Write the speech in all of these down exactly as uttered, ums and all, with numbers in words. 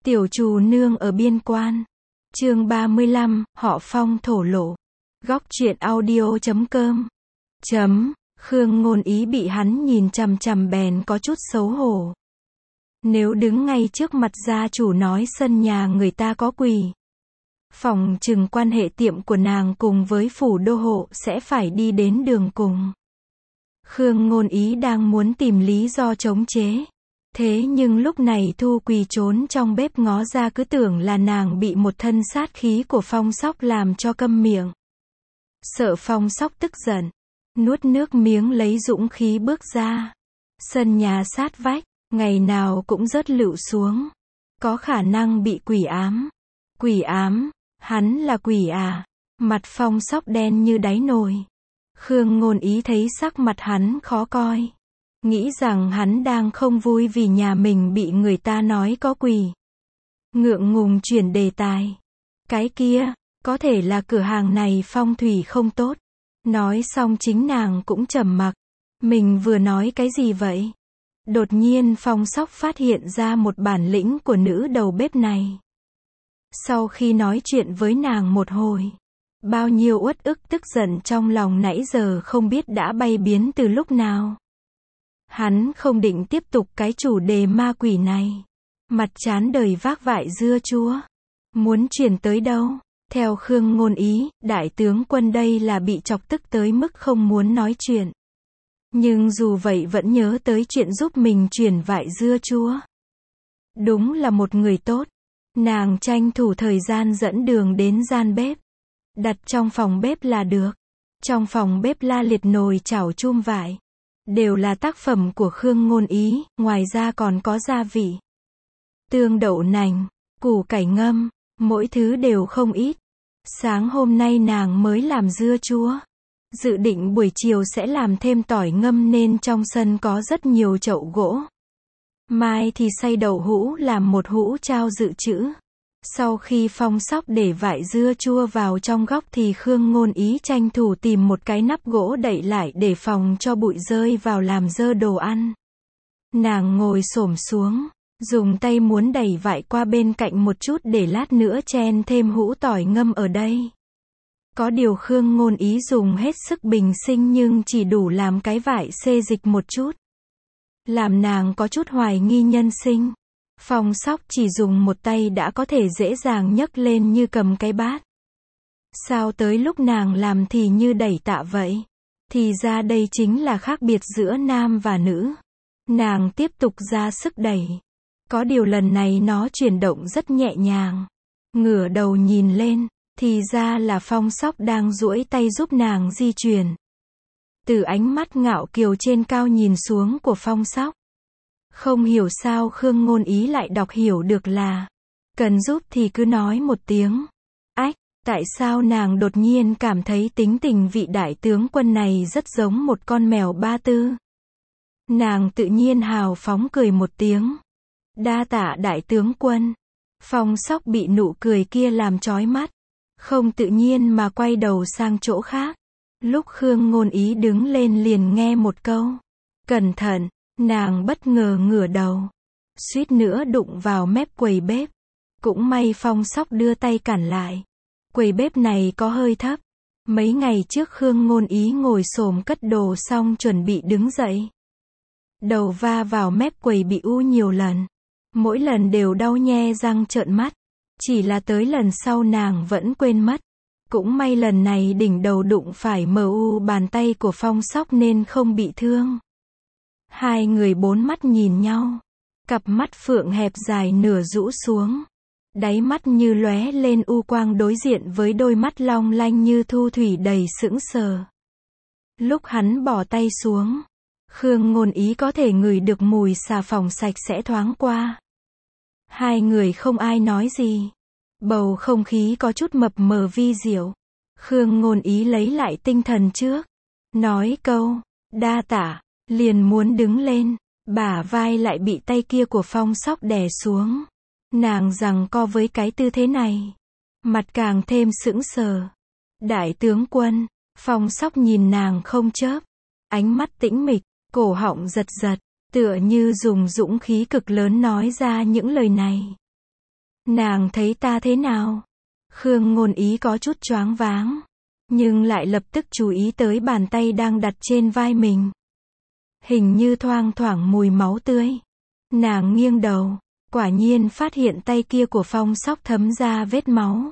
Tiểu Trù Nương ở biên quan. Chương ba mươi lăm, họ Phong thổ lộ. Góc truyện audio chấm com. Chấm, Khương Ngôn Ý bị hắn nhìn chằm chằm bèn có chút xấu hổ. Nếu đứng ngay trước mặt gia chủ nói sân nhà người ta có quỷ, phòng chừng quan hệ tiệm của nàng cùng với phủ đô hộ sẽ phải đi đến đường cùng. Khương Ngôn Ý đang muốn tìm lý do chống chế. Thế nhưng lúc này Thu Quỳ trốn trong bếp ngó ra cứ tưởng là nàng bị một thân sát khí của Phong Sóc làm cho câm miệng. Sợ Phong Sóc tức giận, nuốt nước miếng lấy dũng khí bước ra. Sân nhà sát vách, ngày nào cũng rớt lựu xuống. Có khả năng bị quỷ ám. Quỷ ám, hắn là quỷ à? Mặt Phong Sóc đen như đáy nồi. Khương Ngôn Ý thấy sắc mặt hắn khó coi. Nghĩ rằng hắn đang không vui vì nhà mình bị người ta nói có quỷ. Ngượng ngùng chuyển đề tài. Cái kia, có thể là cửa hàng này phong thủy không tốt. Nói xong chính nàng cũng trầm mặc. Mình vừa nói cái gì vậy? Đột nhiên Phong Sóc phát hiện ra một bản lĩnh của nữ đầu bếp này. Sau khi nói chuyện với nàng một hồi, bao nhiêu uất ức tức giận trong lòng nãy giờ không biết đã bay biến từ lúc nào. Hắn không định tiếp tục cái chủ đề ma quỷ này. Mặt chán đời vác vại dưa chúa. Muốn chuyển tới đâu? Theo Khương Ngôn Ý, đại tướng quân đây là bị chọc tức tới mức không muốn nói chuyện. Nhưng dù vậy vẫn nhớ tới chuyện giúp mình chuyển vại dưa chúa. Đúng là một người tốt. Nàng tranh thủ thời gian dẫn đường đến gian bếp. Đặt trong phòng bếp là được. Trong phòng bếp la liệt nồi chảo chum vải. Đều là tác phẩm của Khương Ngôn Ý, ngoài ra còn có gia vị. Tương đậu nành, củ cải ngâm, mỗi thứ đều không ít. Sáng hôm nay nàng mới làm dưa chúa. Dự định buổi chiều sẽ làm thêm tỏi ngâm nên trong sân có rất nhiều chậu gỗ. Mai thì xay đậu hũ làm một hũ trao dự trữ. Sau khi Phong Sóc để vại dưa chua vào trong góc thì Khương Ngôn Ý tranh thủ tìm một cái nắp gỗ đậy lại để phòng cho bụi rơi vào làm dơ đồ ăn. Nàng ngồi xổm xuống, dùng tay muốn đẩy vại qua bên cạnh một chút để lát nữa chen thêm hũ tỏi ngâm ở đây. Có điều Khương Ngôn Ý dùng hết sức bình sinh nhưng chỉ đủ làm cái vại xê dịch một chút. Làm nàng có chút hoài nghi nhân sinh. Phong Sóc chỉ dùng một tay đã có thể dễ dàng nhấc lên như cầm cái bát. Sao tới lúc nàng làm thì như đẩy tạ vậy? Thì ra đây chính là khác biệt giữa nam và nữ. Nàng tiếp tục ra sức đẩy. Có điều lần này nó chuyển động rất nhẹ nhàng. Ngửa đầu nhìn lên, thì ra là Phong Sóc đang duỗi tay giúp nàng di chuyển. Từ ánh mắt ngạo kiều trên cao nhìn xuống của Phong Sóc, không hiểu sao Khương Ngôn Ý lại đọc hiểu được là cần giúp thì cứ nói một tiếng. Ách, tại sao nàng đột nhiên cảm thấy tính tình vị đại tướng quân này rất giống một con mèo ba tư. Nàng tự nhiên hào phóng cười một tiếng. Đa tạ đại tướng quân. Phong Sóc bị nụ cười kia làm chói mắt, không tự nhiên mà quay đầu sang chỗ khác. Lúc Khương Ngôn Ý đứng lên liền nghe một câu cẩn thận. Nàng bất ngờ ngửa đầu, suýt nữa đụng vào mép quầy bếp. Cũng may Phong Sóc đưa tay cản lại. Quầy bếp này có hơi thấp. Mấy ngày trước Khương Ngôn Ý ngồi xổm cất đồ xong chuẩn bị đứng dậy. Đầu va vào mép quầy bị u nhiều lần. Mỗi lần đều đau nhe răng trợn mắt. Chỉ là tới lần sau nàng vẫn quên mất. Cũng may lần này đỉnh đầu đụng phải mờ u bàn tay của Phong Sóc nên không bị thương. Hai người bốn mắt nhìn nhau. Cặp mắt phượng hẹp dài nửa rũ xuống. Đáy mắt như lóe lên u quang đối diện với đôi mắt long lanh như thu thủy đầy sững sờ. Lúc hắn bỏ tay xuống, Khương Ngôn Ý có thể ngửi được mùi xà phòng sạch sẽ thoáng qua. Hai người không ai nói gì. Bầu không khí có chút mập mờ vi diệu. Khương Ngôn Ý lấy lại tinh thần trước. Nói câu, đa tạ. Liền muốn đứng lên, bả vai lại bị tay kia của Phong Sóc đè xuống. Nàng giằng co với cái tư thế này. Mặt càng thêm sững sờ. Đại tướng quân, Phong Sóc nhìn nàng không chớp. Ánh mắt tĩnh mịch, cổ họng giật giật, tựa như dùng dũng khí cực lớn nói ra những lời này. Nàng thấy ta thế nào? Khương Ngôn Ý có chút choáng váng, nhưng lại lập tức chú ý tới bàn tay đang đặt trên vai mình. Hình như thoang thoảng mùi máu tươi. Nàng nghiêng đầu, quả nhiên phát hiện tay kia của Phong Sóc thấm ra vết máu.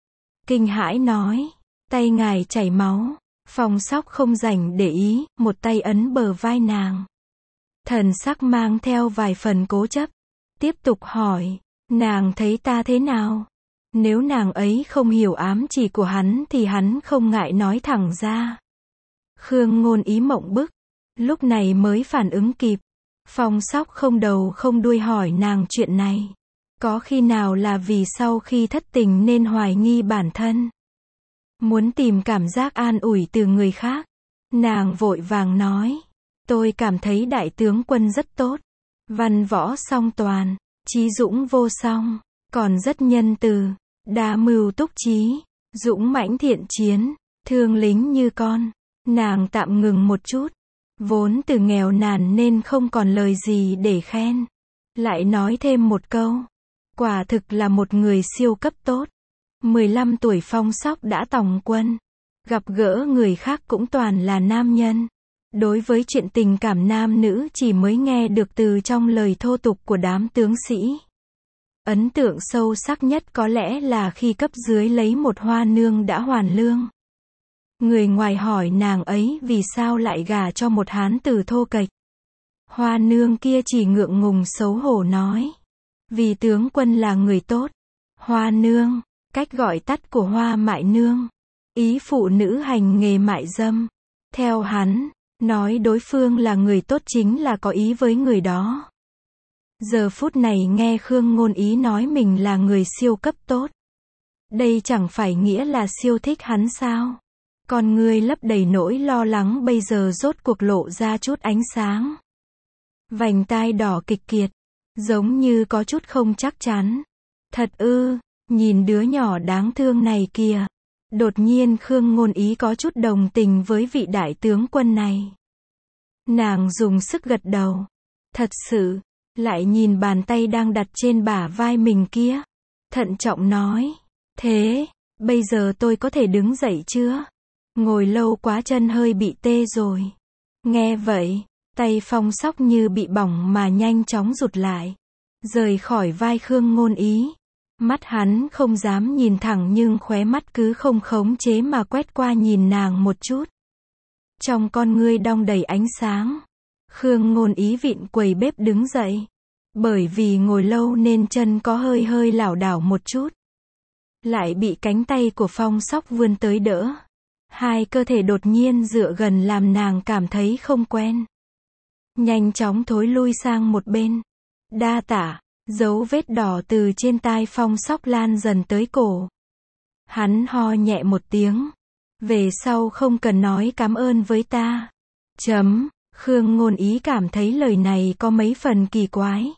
Kinh hãi nói, tay ngài chảy máu. Phong Sóc không rảnh để ý, một tay ấn bờ vai nàng. Thần sắc mang theo vài phần cố chấp. Tiếp tục hỏi, nàng thấy ta thế nào? Nếu nàng ấy không hiểu ám chỉ của hắn thì hắn không ngại nói thẳng ra. Khương Ngôn Ý mộng bức, lúc này mới phản ứng kịp. Phong Sóc không đầu không đuôi hỏi nàng chuyện này. Có khi nào là vì sau khi thất tình nên hoài nghi bản thân, muốn tìm cảm giác an ủi từ người khác. Nàng vội vàng nói, tôi cảm thấy đại tướng quân rất tốt, văn võ song toàn, trí dũng vô song, còn rất nhân từ, đa mưu túc trí, dũng mãnh thiện chiến, thương lính như con. Nàng tạm ngừng một chút, vốn từ nghèo nàn nên không còn lời gì để khen, lại nói thêm một câu, quả thực là một người siêu cấp tốt. mười lăm tuổi Phong Sóc đã tòng quân, gặp gỡ người khác cũng toàn là nam nhân. Đối với chuyện tình cảm nam nữ chỉ mới nghe được từ trong lời thô tục của đám tướng sĩ. Ấn tượng sâu sắc nhất có lẽ là khi cấp dưới lấy một hoa nương đã hoàn lương. Người ngoài hỏi nàng ấy vì sao lại gả cho một hán tử thô kệch. Hoa nương kia chỉ ngượng ngùng xấu hổ nói, vì tướng quân là người tốt. Hoa nương, cách gọi tắt của hoa mại nương, ý phụ nữ hành nghề mại dâm. Theo hắn, nói đối phương là người tốt chính là có ý với người đó. Giờ phút này nghe Khương Ngôn Ý nói mình là người siêu cấp tốt, đây chẳng phải nghĩa là siêu thích hắn sao? Con người lấp đầy nỗi lo lắng bây giờ rốt cuộc lộ ra chút ánh sáng. Vành tai đỏ kịch kiệt, giống như có chút không chắc chắn. Thật ư, nhìn đứa nhỏ đáng thương này kìa. Đột nhiên Khương Ngôn Ý có chút đồng tình với vị đại tướng quân này. Nàng dùng sức gật đầu. Thật sự, lại nhìn bàn tay đang đặt trên bả vai mình kia. Thận trọng nói, thế, bây giờ tôi có thể đứng dậy chưa? Ngồi lâu quá chân hơi bị tê rồi. Nghe vậy, tay Phong Sóc như bị bỏng mà nhanh chóng rụt lại, rời khỏi vai Khương Ngôn Ý. Mắt hắn không dám nhìn thẳng nhưng khóe mắt cứ không khống chế mà quét qua nhìn nàng một chút. Trong con ngươi đong đầy ánh sáng. Khương Ngôn Ý vịn quầy bếp đứng dậy. Bởi vì ngồi lâu nên chân có hơi hơi lảo đảo một chút. Lại bị cánh tay của Phong Sóc vươn tới đỡ. Hai cơ thể đột nhiên dựa gần làm nàng cảm thấy không quen. Nhanh chóng thối lui sang một bên. Đa tạ. Dấu vết đỏ từ trên tai Phong Sóc lan dần tới cổ. Hắn ho nhẹ một tiếng. Về sau không cần nói cảm ơn với ta. Chấm. Khương Ngôn Ý cảm thấy lời này có mấy phần kỳ quái.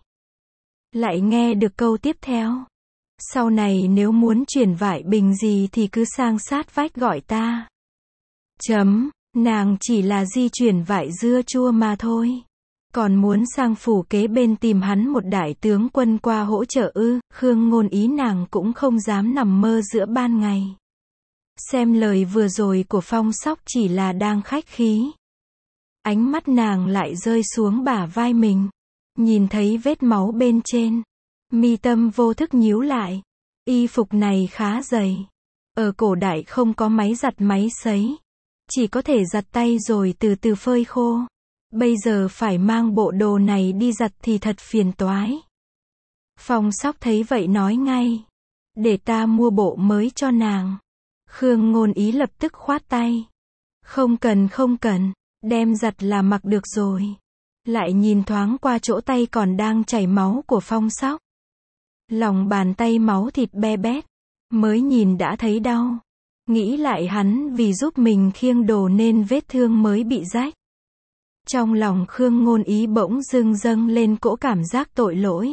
Lại nghe được câu tiếp theo. Sau này nếu muốn chuyển vải bình gì thì cứ sang sát vách gọi ta. Chấm. Nàng chỉ là di chuyển vải dưa chua mà thôi. Còn muốn sang phủ kế bên tìm hắn một đại tướng quân qua hỗ trợ ư? Khương Ngôn Ý nàng cũng không dám nằm mơ giữa ban ngày. Xem lời vừa rồi của Phong Sóc chỉ là đang khách khí. Ánh mắt nàng lại rơi xuống bả vai mình. Nhìn thấy vết máu bên trên. Mi tâm vô thức nhíu lại. Y phục này khá dày. Ở cổ đại không có máy giặt máy sấy. Chỉ có thể giặt tay rồi từ từ phơi khô. Bây giờ phải mang bộ đồ này đi giặt thì thật phiền toái. Phong Sóc thấy vậy nói ngay. Để ta mua bộ mới cho nàng. Khương Ngôn Ý lập tức khoát tay. Không cần không cần, đem giặt là mặc được rồi. Lại nhìn thoáng qua chỗ tay còn đang chảy máu của Phong Sóc. Lòng bàn tay máu thịt be bét. Mới nhìn đã thấy đau. Nghĩ lại hắn vì giúp mình khiêng đồ nên vết thương mới bị rách. Trong lòng Khương Ngôn Ý bỗng dưng dâng lên cỗ cảm giác tội lỗi.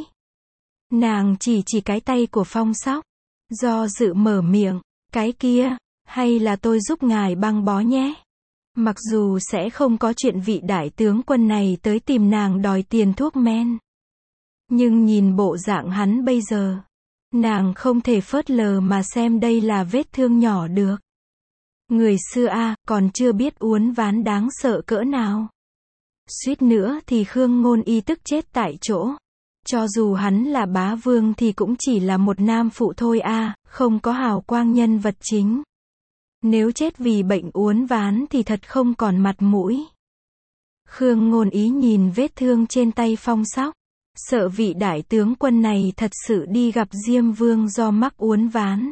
Nàng chỉ chỉ cái tay của Phong Sóc. Do dự mở miệng. Cái kia, hay là tôi giúp ngài băng bó nhé. Mặc dù sẽ không có chuyện vị đại tướng quân này tới tìm nàng đòi tiền thuốc men. Nhưng nhìn bộ dạng hắn bây giờ. Nàng không thể phớt lờ mà xem đây là vết thương nhỏ được. Người xưa a, à, còn chưa biết uốn ván đáng sợ cỡ nào. Suýt nữa thì Khương Ngôn Y tức chết tại chỗ. Cho dù hắn là bá vương thì cũng chỉ là một nam phụ thôi a, à, không có hào quang nhân vật chính. Nếu chết vì bệnh uốn ván thì thật không còn mặt mũi. Khương Ngôn Ý nhìn vết thương trên tay Phong Sóc, sợ vị đại tướng quân này thật sự đi gặp Diêm Vương do mắc uốn ván.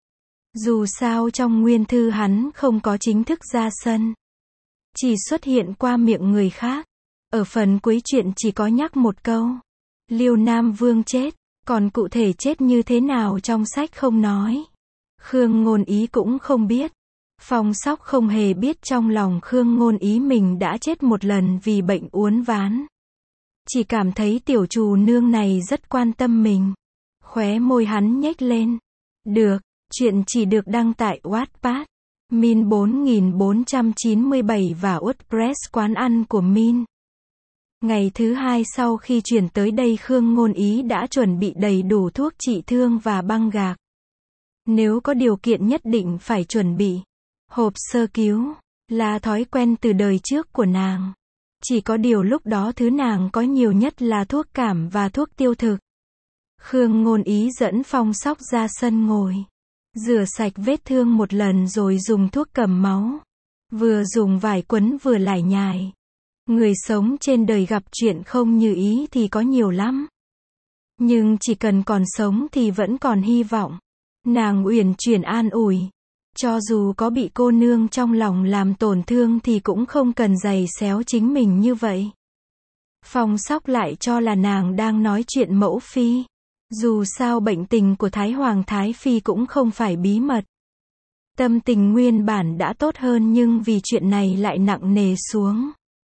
Dù sao trong nguyên thư hắn không có chính thức ra sân, chỉ xuất hiện qua miệng người khác. Ở phần cuối truyện chỉ có nhắc một câu, Liêu Nam Vương chết, còn cụ thể chết như thế nào trong sách không nói. Khương Ngôn Ý cũng không biết. Phong Sóc không hề biết trong lòng Khương Ngôn Ý mình đã chết một lần vì bệnh uốn ván. Chỉ cảm thấy tiểu trù nương này rất quan tâm mình. Khóe môi hắn nhếch lên. Được, chuyện chỉ được đăng tại Wattpad, Min bốn nghìn bốn trăm chín mươi bảy và WordPress quán ăn của Min. Ngày thứ hai sau khi chuyển tới đây Khương Ngôn Ý đã chuẩn bị đầy đủ thuốc trị thương và băng gạc. Nếu có điều kiện nhất định phải chuẩn bị. Hộp sơ cứu, là thói quen từ đời trước của nàng. Chỉ có điều lúc đó thứ nàng có nhiều nhất là thuốc cảm và thuốc tiêu thực. Khương Ngôn Ý dẫn Phong Sóc ra sân ngồi. Rửa sạch vết thương một lần rồi dùng thuốc cầm máu. Vừa dùng vải quấn vừa lải nhải. Người sống trên đời gặp chuyện không như ý thì có nhiều lắm. Nhưng chỉ cần còn sống thì vẫn còn hy vọng. Nàng uyển chuyển an ủi. Cho dù có bị cô nương trong lòng làm tổn thương thì cũng không cần giày xéo chính mình như vậy. Phong Sóc lại cho là nàng đang nói chuyện mẫu phi. Dù sao bệnh tình của Thái Hoàng Thái Phi cũng không phải bí mật. Tâm tình nguyên bản đã tốt hơn nhưng vì chuyện này lại nặng nề xuống.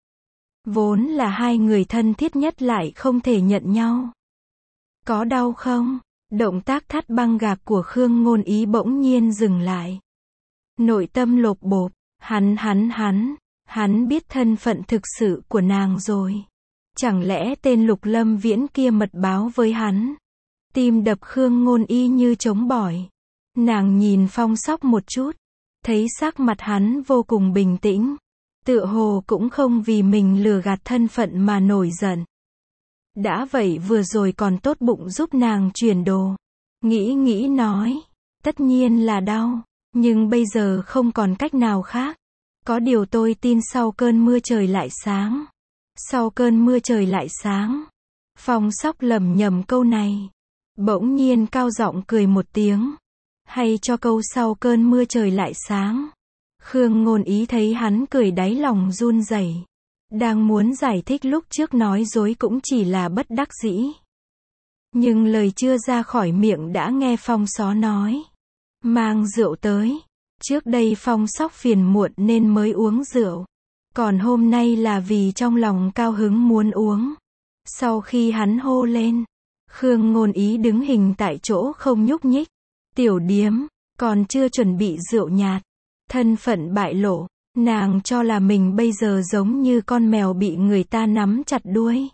Vốn là hai người thân thiết nhất lại không thể nhận nhau. Có đau không? Động tác thắt băng gạc của Khương Ngôn Ý bỗng nhiên dừng lại. Nội tâm lột bột, hắn hắn hắn, hắn biết thân phận thực sự của nàng rồi. Chẳng lẽ tên Lục Lâm Viễn kia mật báo với hắn? Tim đập Khương Ngôn Y như trống bỏi. Nàng nhìn Phong Sóc một chút, thấy sắc mặt hắn vô cùng bình tĩnh. Tựa hồ cũng không vì mình lừa gạt thân phận mà nổi giận. Đã vậy vừa rồi còn tốt bụng giúp nàng chuyển đồ. Nghĩ nghĩ nói, tất nhiên là đau. Nhưng bây giờ không còn cách nào khác. Có điều tôi tin sau cơn mưa trời lại sáng. Sau cơn mưa trời lại sáng. Phong Sóc lẩm nhẩm câu này. Bỗng nhiên cao giọng cười một tiếng. Hay cho câu sau cơn mưa trời lại sáng. Khương Ngôn Ý thấy hắn cười đáy lòng run rẩy. Đang muốn giải thích lúc trước nói dối cũng chỉ là bất đắc dĩ. Nhưng lời chưa ra khỏi miệng đã nghe Phong Só nói. Mang rượu tới. Trước đây Phong Sóc phiền muộn nên mới uống rượu. Còn hôm nay là vì trong lòng cao hứng muốn uống. Sau khi hắn hô lên, Khương Ngôn Ý đứng hình tại chỗ không nhúc nhích. Tiểu điếm, còn chưa chuẩn bị rượu nhạt. Thân phận bại lộ, nàng cho là mình bây giờ giống như con mèo bị người ta nắm chặt đuôi.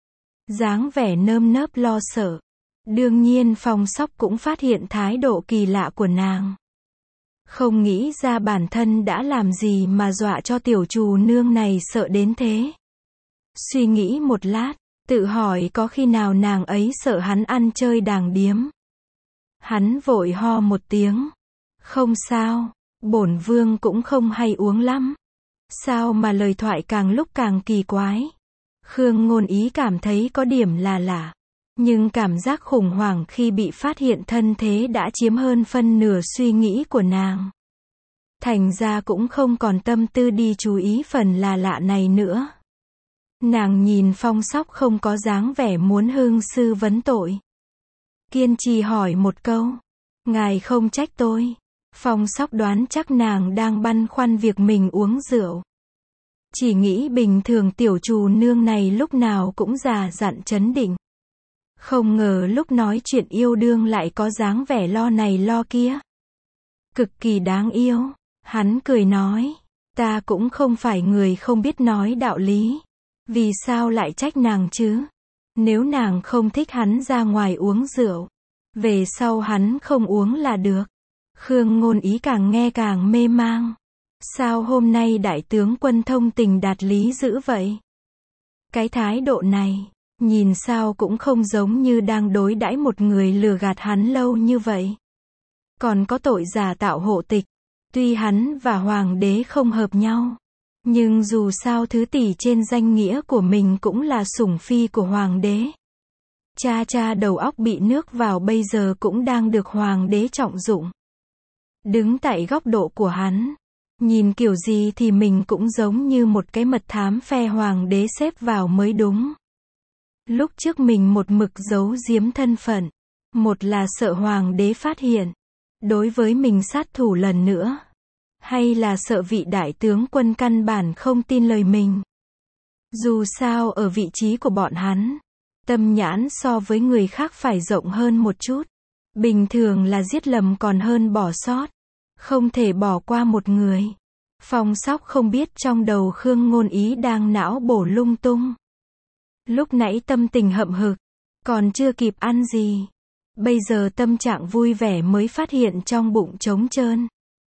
Dáng vẻ nơm nớp lo sợ. Đương nhiên Phong Sóc cũng phát hiện thái độ kỳ lạ của nàng. Không nghĩ ra bản thân đã làm gì mà dọa cho tiểu trù nương này sợ đến thế. Suy nghĩ một lát, tự hỏi có khi nào nàng ấy sợ hắn ăn chơi đàng điếm. Hắn vội ho một tiếng. Không sao, bổn vương cũng không hay uống lắm. Sao mà lời thoại càng lúc càng kỳ quái. Khương Ngôn Ý cảm thấy có điểm là lạ. Nhưng cảm giác khủng hoảng khi bị phát hiện thân thế đã chiếm hơn phân nửa suy nghĩ của nàng. Thành ra cũng không còn tâm tư đi chú ý phần là lạ này nữa. Nàng nhìn Phong Sóc không có dáng vẻ muốn hương sư vấn tội. Kiên trì hỏi một câu. Ngài không trách tôi. Phong Sóc đoán chắc nàng đang băn khoăn việc mình uống rượu. Chỉ nghĩ bình thường tiểu trù nương này lúc nào cũng già dặn trấn định. Không ngờ lúc nói chuyện yêu đương lại có dáng vẻ lo này lo kia. Cực kỳ đáng yêu. Hắn cười nói. Ta cũng không phải người không biết nói đạo lý. Vì sao lại trách nàng chứ? Nếu nàng không thích hắn ra ngoài uống rượu, Về sau hắn không uống là được. Khương Ngôn Ý càng nghe càng mê mang. Sao hôm nay đại tướng quân thông tình đạt lý dữ vậy? Cái thái độ này, nhìn sao cũng không giống như đang đối đãi một người lừa gạt hắn lâu như vậy. Còn có tội giả tạo hộ tịch. Tuy hắn và hoàng đế không hợp nhau, nhưng dù sao thứ tỷ trên danh nghĩa của mình cũng là sủng phi của hoàng đế. Cha cha đầu óc bị nước vào bây giờ cũng đang được hoàng đế trọng dụng. Đứng tại góc độ của hắn, nhìn kiểu gì thì mình cũng giống như một cái mật thám phe hoàng đế xếp vào mới đúng. Lúc trước mình một mực giấu giếm thân phận, một là sợ hoàng đế phát hiện, đối với mình sát thủ lần nữa, hay là sợ vị đại tướng quân căn bản không tin lời mình. Dù sao ở vị trí của bọn hắn, tâm nhãn so với người khác phải rộng hơn một chút. Bình thường là giết lầm còn hơn bỏ sót. Không thể bỏ qua một người. Phong Sóc không biết trong đầu Khương Ngôn Ý đang não bổ lung tung. Lúc nãy tâm tình hậm hực, còn chưa kịp ăn gì. Bây giờ tâm trạng vui vẻ mới phát hiện trong bụng trống trơn.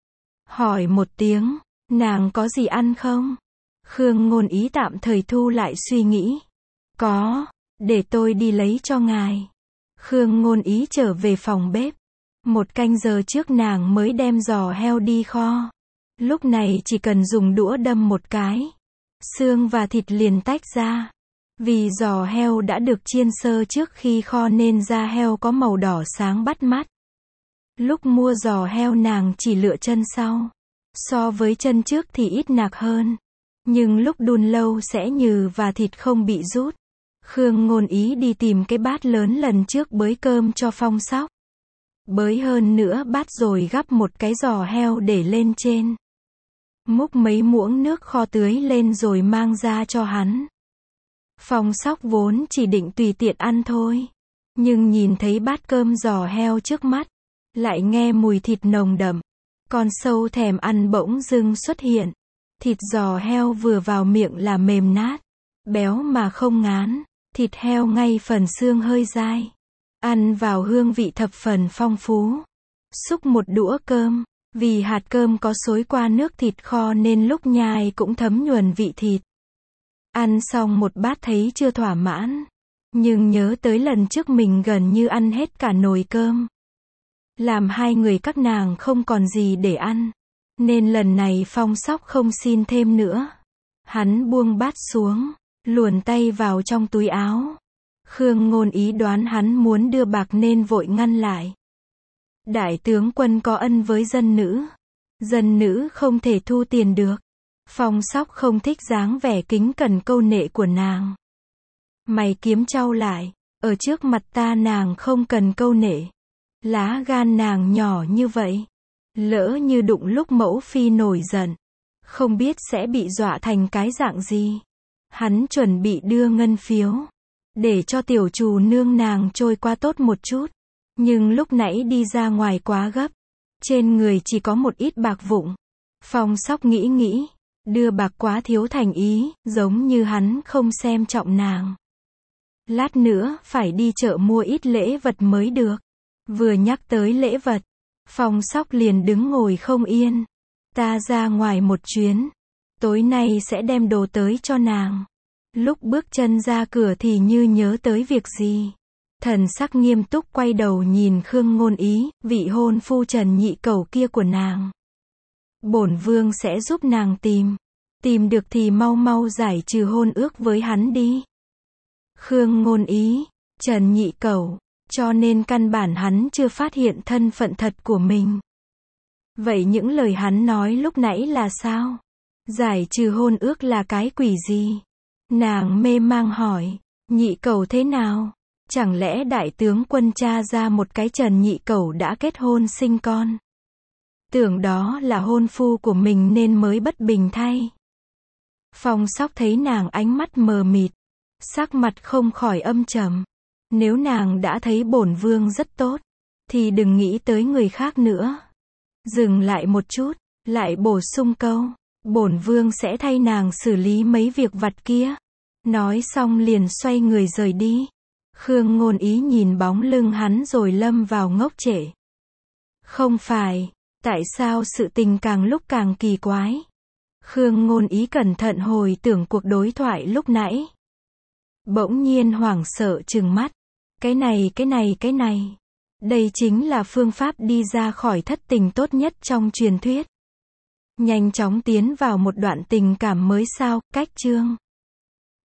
Hỏi một tiếng, nàng có gì ăn không? Khương Ngôn Ý tạm thời thu lại suy nghĩ. Có, để tôi đi lấy cho ngài. Khương Ngôn Ý trở về phòng bếp. Một canh giờ trước nàng mới đem giò heo đi kho. Lúc này chỉ cần dùng đũa đâm một cái, xương và thịt liền tách ra. Vì giò heo đã được chiên sơ trước khi kho nên da heo có màu đỏ sáng bắt mắt. Lúc mua giò heo nàng chỉ lựa chân sau. So với chân trước thì ít nạc hơn. Nhưng lúc đun lâu sẽ nhừ và thịt không bị rút. Khương Ngôn Ý đi tìm cái bát lớn lần trước bới cơm cho Phong Sóc. Bới hơn nữa bát rồi gắp một cái giò heo để lên trên. Múc mấy muỗng nước kho tưới lên rồi mang ra cho hắn. Phong Sóc vốn chỉ định tùy tiện ăn thôi. Nhưng nhìn thấy bát cơm giò heo trước mắt, lại nghe mùi thịt nồng đậm. Con sâu thèm ăn bỗng dưng xuất hiện. Thịt giò heo vừa vào miệng là mềm nát, béo mà không ngán. Thịt heo ngay phần xương hơi dai. Ăn vào hương vị thập phần phong phú. Xúc một đũa cơm, vì hạt cơm có xối qua nước thịt kho nên lúc nhai cũng thấm nhuần vị thịt. Ăn xong một bát thấy chưa thỏa mãn. Nhưng nhớ tới lần trước mình gần như ăn hết cả nồi cơm. Làm hai người các nàng không còn gì để ăn. Nên lần này Phong Sóc không xin thêm nữa. Hắn buông bát xuống, luồn tay vào trong túi áo. Khương Ngôn Ý đoán hắn muốn đưa bạc nên vội ngăn lại. Đại tướng quân có ân với dân nữ. Dân nữ không thể thu tiền được. Phong Sóc không thích dáng vẻ kính cẩn câu nệ của nàng. Mày kiếm trao lại. Ở trước mặt ta nàng không cần câu nệ. Lá gan nàng nhỏ như vậy. Lỡ như đụng lúc mẫu phi nổi giận. Không biết sẽ bị dọa thành cái dạng gì. Hắn chuẩn bị đưa ngân phiếu. Để cho tiểu trù nương nàng trôi qua tốt một chút. Nhưng lúc nãy đi ra ngoài quá gấp. Trên người chỉ có một ít bạc vụn. Phong Sóc nghĩ nghĩ. Đưa bạc quá thiếu thành ý, giống như hắn không xem trọng nàng. Lát nữa, phải đi chợ mua ít lễ vật mới được. Vừa nhắc tới lễ vật, Phong Sóc liền đứng ngồi không yên. Ta ra ngoài một chuyến. Tối nay sẽ đem đồ tới cho nàng. Lúc bước chân ra cửa thì như nhớ tới việc gì. Thần sắc nghiêm túc quay đầu nhìn Khương Ngôn Ý, vị hôn phu Trần Nhị Cẩu kia của nàng. Bổn vương sẽ giúp nàng tìm. Tìm được thì mau mau giải trừ hôn ước với hắn đi. Khương Ngôn Ý, Trần Nhị Cẩu, cho nên căn bản hắn chưa phát hiện thân phận thật của mình. Vậy những lời hắn nói lúc nãy là sao? Giải trừ hôn ước là cái quỷ gì? Nàng mê mang hỏi, Nhị Cẩu thế nào? Chẳng lẽ đại tướng quân tra ra một cái Trần Nhị Cẩu đã kết hôn sinh con? Tưởng đó là hôn phu của mình nên mới bất bình thay. Phong Sóc thấy nàng ánh mắt mờ mịt, sắc mặt không khỏi âm trầm. Nếu nàng đã thấy bổn vương rất tốt, thì đừng nghĩ tới người khác nữa. Dừng lại một chút, lại bổ sung câu, bổn vương sẽ thay nàng xử lý mấy việc vặt kia. Nói xong liền xoay người rời đi. Khương Ngôn Ý nhìn bóng lưng hắn rồi lâm vào ngốc trệ. Không phải, tại sao sự tình càng lúc càng kỳ quái? Khương Ngôn Ý cẩn thận hồi tưởng cuộc đối thoại lúc nãy. Bỗng nhiên hoảng sợ trừng mắt. Cái này, cái này, cái này. Đây chính là phương pháp đi ra khỏi thất tình tốt nhất trong truyền thuyết. Nhanh chóng tiến vào một đoạn tình cảm mới sao, cách chương.